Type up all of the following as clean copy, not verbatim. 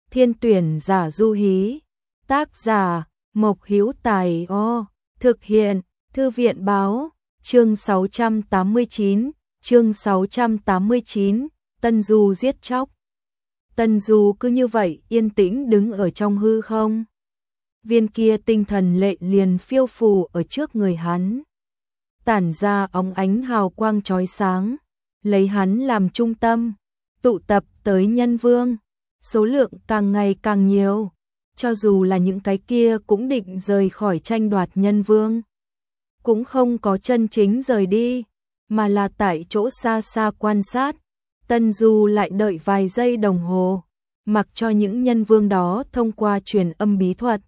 Thiên tuyển giả du hí. Tác giả Mộc Hữu Tài. Thực hiện Thư viện báo. Chương 689, Tân Du giết chóc. Tân Du cứ như vậy yên tĩnh đứng ở trong hư không. Viên kia tinh thần lệ liền phiêu phù ở trước người hắn, tản ra óng ánh hào quang chói sáng, lấy hắn làm trung tâm, tụ tập tới nhân vương, số lượng càng ngày càng nhiều, cho dù là những cái kia cũng định rời khỏi tranh đoạt nhân vương, cũng không có chân chính rời đi, mà là tại chỗ xa xa quan sát. Tân Du lại đợi vài giây đồng hồ, mặc cho những nhân vương đó thông qua truyền âm bí thuật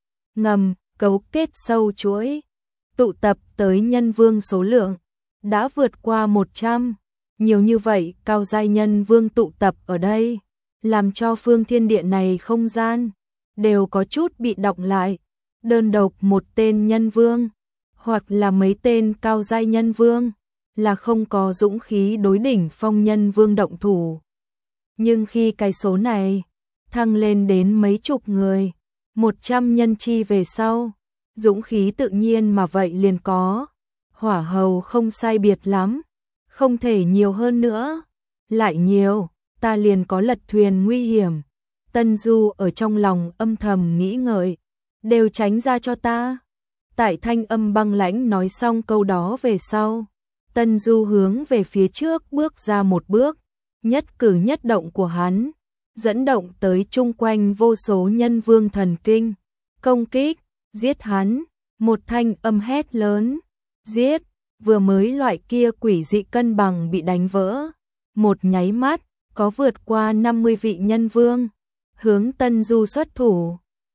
ngầm cấu kết sâu chuỗi, tụ tập tới nhân vương số lượng đã vượt qua 100. Nhiều như vậy cao giai nhân vương tụ tập ở đây, làm cho phương thiên địa này không gian đều có chút bị đọng lại. Đơn độc một tên nhân vương hoặc là mấy tên cao giai nhân vương là không có dũng khí đối đỉnh phong nhân vương động thủ. Nhưng khi cái số này thăng lên đến mấy chục người, 100 nhân chi về sau, dũng khí tự nhiên mà vậy liền có. Hỏa hầu không sai biệt lắm, không thể nhiều hơn nữa, lại nhiều, ta liền có lật thuyền nguy hiểm. Tân Du ở trong lòng âm thầm nghĩ ngợi, đều tránh ra cho ta. Tại thanh âm băng lãnh nói xong câu đó về sau, Tân Du hướng về phía trước bước ra một bước, nhất cử nhất động của hắn dẫn động tới chung quanh vô số nhân vương thần kinh, công kích, giết hắn. Một thanh âm hét lớn, giết. Vừa mới loại kia quỷ dị cân bằng bị đánh vỡ, một nháy mắt, có vượt qua 50 vị nhân vương hướng Tân Du xuất thủ.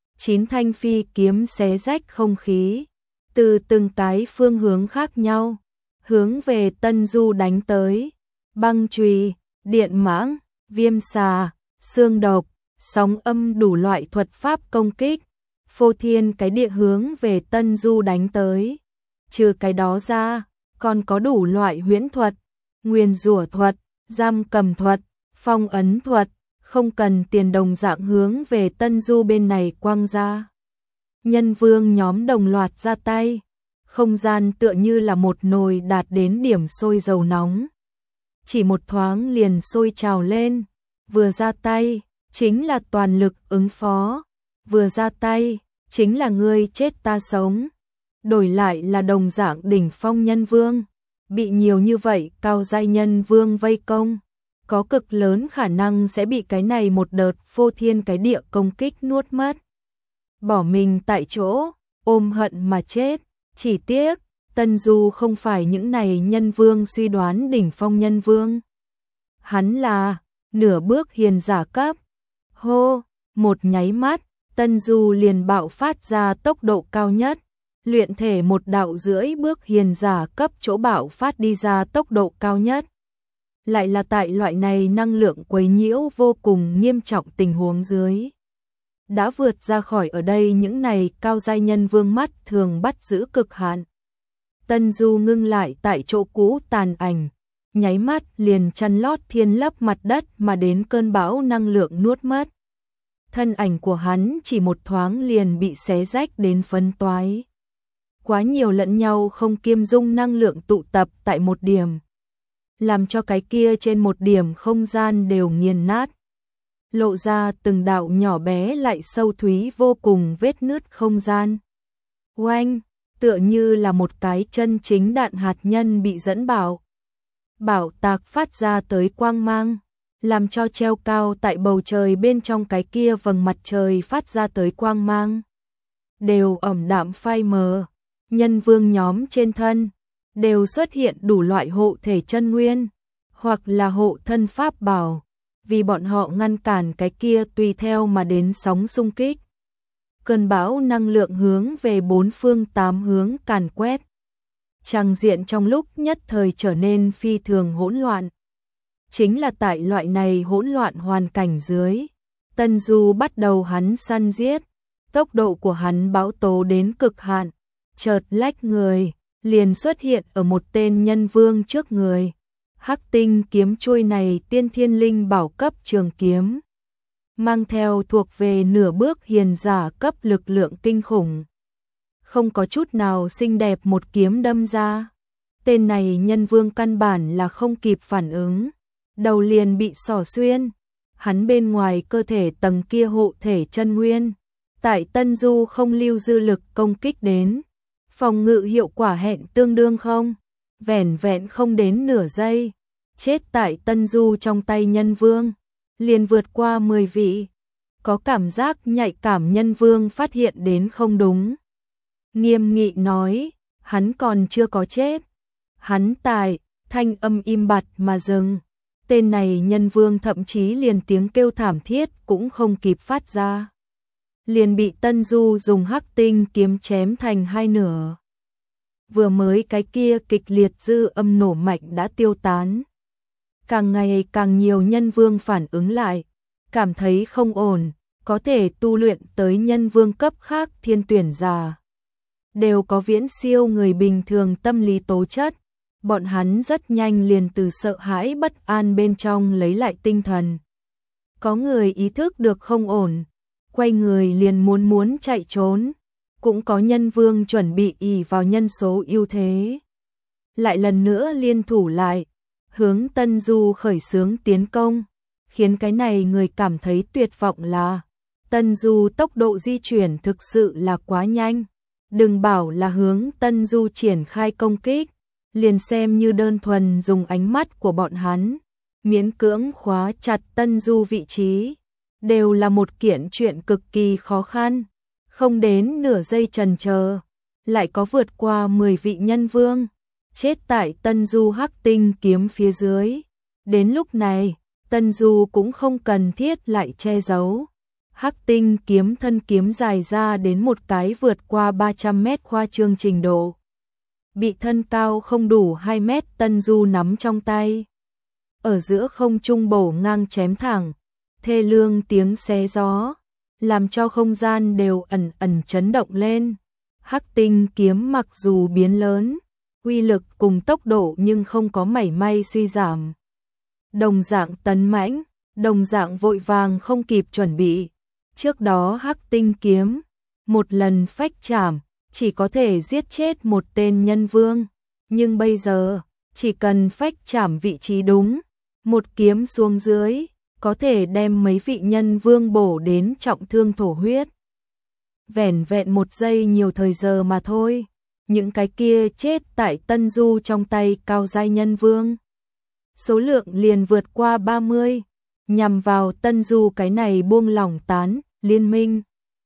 9 thanh phi kiếm xé rách không khí, từ từng cái phương hướng khác nhau, hướng về Tân Du đánh tới. Băng chùy, điện mãng, viêm xà, xương độc, sóng âm đủ loại thuật pháp công kích, phô thiên cái địa hướng về Tân Du đánh tới. Trừ cái đó ra, còn có đủ loại huyễn thuật, nguyền rủa thuật, giam cầm thuật, phong ấn thuật, không cần tiền đồng dạng hướng về Tân Du bên này quăng ra. Nhân vương nhóm đồng loạt ra tay, không gian tựa như là một nồi đạt đến điểm sôi dầu nóng. Chỉ một thoáng liền sôi trào lên, vừa ra tay, chính là toàn lực ứng phó, vừa ra tay, chính là ngươi chết ta sống. Đổi lại là đồng dạng đỉnh phong nhân vương, bị nhiều như vậy cao giai nhân vương vây công, có cực lớn khả năng sẽ bị cái này một đợt phô thiên cái địa công kích nuốt mất. Bỏ mình tại chỗ, ôm hận mà chết. Chỉ tiếc, Tân Du không phải những này nhân vương suy đoán đỉnh phong nhân vương. Hắn là nửa bước hiền giả cấp. Hô, một nháy mắt, Tân Du liền bạo phát ra tốc độ cao nhất. Luyện thể một đạo rưỡi bước hiền giả cấp chỗ bạo phát đi ra tốc độ cao nhất. Lại là tại loại này năng lượng quấy nhiễu vô cùng nghiêm trọng tình huống dưới, đã vượt ra khỏi ở đây những này cao giai nhân vương mắt thường bắt giữ cực hạn. Tân Du ngưng lại tại chỗ cũ tàn ảnh, nháy mắt liền chăn lót thiên lấp mặt đất mà đến cơn bão năng lượng nuốt mất. Thân ảnh của hắn chỉ một thoáng liền bị xé rách đến phấn toái. Quá nhiều lẫn nhau không kiêm dung năng lượng tụ tập tại một điểm, làm cho cái kia trên một điểm không gian đều nghiền nát, lộ ra từng đạo nhỏ bé lại sâu thúy vô cùng vết nứt không gian. Oanh, tựa như là một cái chân chính đạn hạt nhân bị dẫn bạo tạc phát ra tới quang mang, làm cho treo cao tại bầu trời bên trong cái kia vầng mặt trời phát ra tới quang mang đều ẩm đạm phai mờ. Nhân vương nhóm trên thân đều xuất hiện đủ loại hộ thể chân nguyên, hoặc là hộ thân pháp bảo, vì bọn họ ngăn cản cái kia tùy theo mà đến sóng xung kích. Cơn bão năng lượng hướng về bốn phương tám hướng càn quét. Tràng diện trong lúc nhất thời trở nên phi thường hỗn loạn. Chính là tại loại này hỗn loạn hoàn cảnh dưới, Tân Du bắt đầu hắn săn giết, tốc độ của hắn bão tố đến cực hạn, chợt lách người, liền xuất hiện ở một tên nhân vương trước người. Hắc tinh kiếm chuôi này tiên thiên linh bảo cấp trường kiếm, mang theo thuộc về nửa bước hiền giả cấp lực lượng kinh khủng. Không có chút nào xinh đẹp một kiếm đâm ra. Tên này nhân vương căn bản là không kịp phản ứng, đầu liền bị xỏ xuyên. Hắn bên ngoài cơ thể tầng kia hộ thể chân nguyên, tại Tân Du không lưu dư lực công kích đến, phòng ngự hiệu quả hẹn tương đương không, vẻn vẹn không đến nửa giây, chết tại Tân Du trong tay nhân vương, liền vượt qua 10 vị. Có cảm giác nhạy cảm nhân vương phát hiện đến không đúng. Nghiêm nghị nói, hắn còn chưa có chết. Hắn tài, thanh âm im bặt mà dừng. Tên này nhân vương thậm chí liền tiếng kêu thảm thiết cũng không kịp phát ra. Liền bị Tân Du dùng hắc tinh kiếm chém thành hai nửa. Vừa mới cái kia kịch liệt dư âm nổ mạnh đã tiêu tán. Càng ngày càng nhiều nhân vương phản ứng lại, cảm thấy không ổn, có thể tu luyện tới nhân vương cấp khác thiên tuyển giả. Đều có viễn siêu người bình thường tâm lý tố chất. Bọn hắn rất nhanh liền từ sợ hãi bất an bên trong lấy lại tinh thần. Có người ý thức được không ổn, quay người liền muốn chạy trốn. Cũng có nhân vương chuẩn bị ỷ vào nhân số ưu thế. Lại lần nữa liên thủ lại, hướng Tân Du khởi xướng tiến công, khiến cái này người cảm thấy tuyệt vọng là Tân Du tốc độ di chuyển thực sự là quá nhanh. Đừng bảo là hướng Tân Du triển khai công kích, liền xem như đơn thuần dùng ánh mắt của bọn hắn, miễn cưỡng khóa chặt Tân Du vị trí, đều là một kiện chuyện cực kỳ khó khăn. Không đến nửa giây chần chờ, lại có vượt qua 10 vị nhân vương, chết tại Tân Du hắc tinh kiếm phía dưới. Đến lúc này, Tân Du cũng không cần thiết lại che giấu. Hắc tinh kiếm thân kiếm dài ra đến một cái vượt qua 300 mét khoa trương trình độ. Bị thân cao không đủ 2 mét Tân Du nắm trong tay. Ở giữa không trung bổ ngang chém thẳng, thê lương tiếng xé gió, làm cho không gian đều ẩn ẩn chấn động lên. Hắc tinh kiếm mặc dù biến lớn, uy lực cùng tốc độ nhưng không có mảy may suy giảm. Đồng dạng tấn mãnh, đồng dạng vội vàng không kịp chuẩn bị. Trước đó hắc tinh kiếm, một lần phách chảm, chỉ có thể giết chết một tên nhân vương. Nhưng bây giờ, chỉ cần phách chảm vị trí đúng, một kiếm xuống dưới, có thể đem mấy vị nhân vương bổ đến trọng thương thổ huyết. Vẻn vẹn một giây nhiều thời giờ mà thôi, những cái kia chết tại Tân Du trong tay cao giai nhân vương. Số lượng liền vượt qua 30, nhằm vào Tân Du cái này buông lỏng tán, liên minh.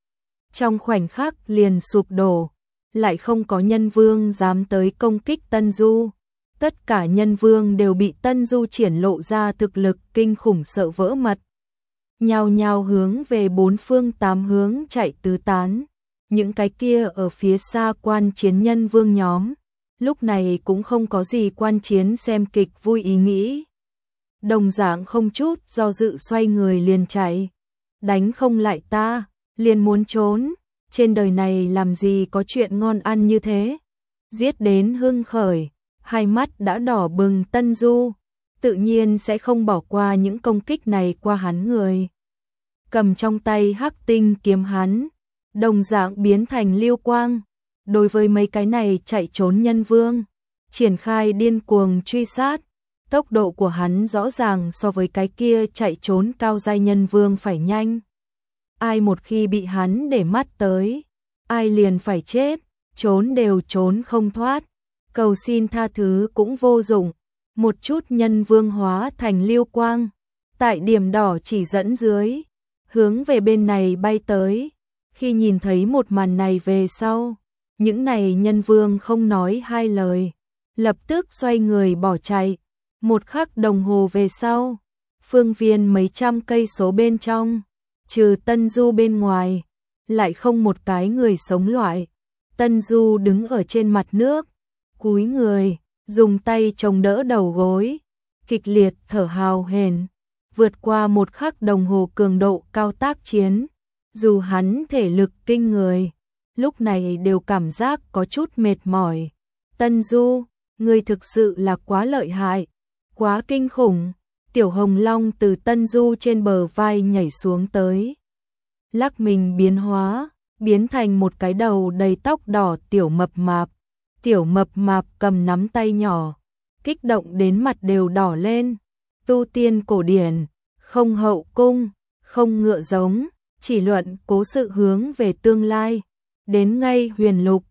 Trong khoảnh khắc liền sụp đổ, lại không có nhân vương dám tới công kích Tân Du. Tất cả nhân vương đều bị Tân Du triển lộ ra thực lực kinh khủng sợ vỡ mật. Nhao nhao hướng về bốn phương tám hướng chạy tứ tán. Những cái kia ở phía xa quan chiến nhân vương nhóm, lúc này cũng không có gì quan chiến xem kịch vui ý nghĩ. Đồng dạng không chút do dự xoay người liền chạy. Đánh không lại ta, liền muốn trốn. Trên đời này làm gì có chuyện ngon ăn như thế. Giết đến hưng khởi, hai mắt đã đỏ bừng Tân Du, tự nhiên sẽ không bỏ qua những công kích này qua hắn người. Cầm trong tay hắc tinh kiếm hắn, đồng dạng biến thành lưu quang. Đối với mấy cái này chạy trốn nhân vương, triển khai điên cuồng truy sát. Tốc độ của hắn rõ ràng so với cái kia chạy trốn cao giai nhân vương phải nhanh. Ai một khi bị hắn để mắt tới, ai liền phải chết, trốn đều trốn không thoát. Cầu xin tha thứ cũng vô dụng, một chút nhân vương hóa thành lưu quang, tại điểm đỏ chỉ dẫn dưới, hướng về bên này bay tới. Khi nhìn thấy một màn này về sau, những này nhân vương không nói hai lời, lập tức xoay người bỏ chạy. Một khắc đồng hồ về sau, phương viên mấy trăm cây số bên trong, trừ Tân Du bên ngoài, lại không một cái người sống loại. Tân Du đứng ở trên mặt nước, cúi người, dùng tay chống đỡ đầu gối, kịch liệt thở hào hển. Vượt qua một khắc đồng hồ cường độ cao tác chiến, dù hắn thể lực kinh người, lúc này đều cảm giác có chút mệt mỏi. Tân Du, ngươi thực sự là quá lợi hại, quá kinh khủng. Tiểu Hồng Long từ Tân Du trên bờ vai nhảy xuống tới. Lắc mình biến hóa, biến thành một cái đầu đầy tóc đỏ tiểu mập mạp. Tiểu mập mạp cầm nắm tay nhỏ, kích động đến mặt đều đỏ lên. Tu tiên cổ điển, không hậu cung, không ngựa giống, chỉ luận cố sự hướng về tương lai. Đến ngay huyền lục,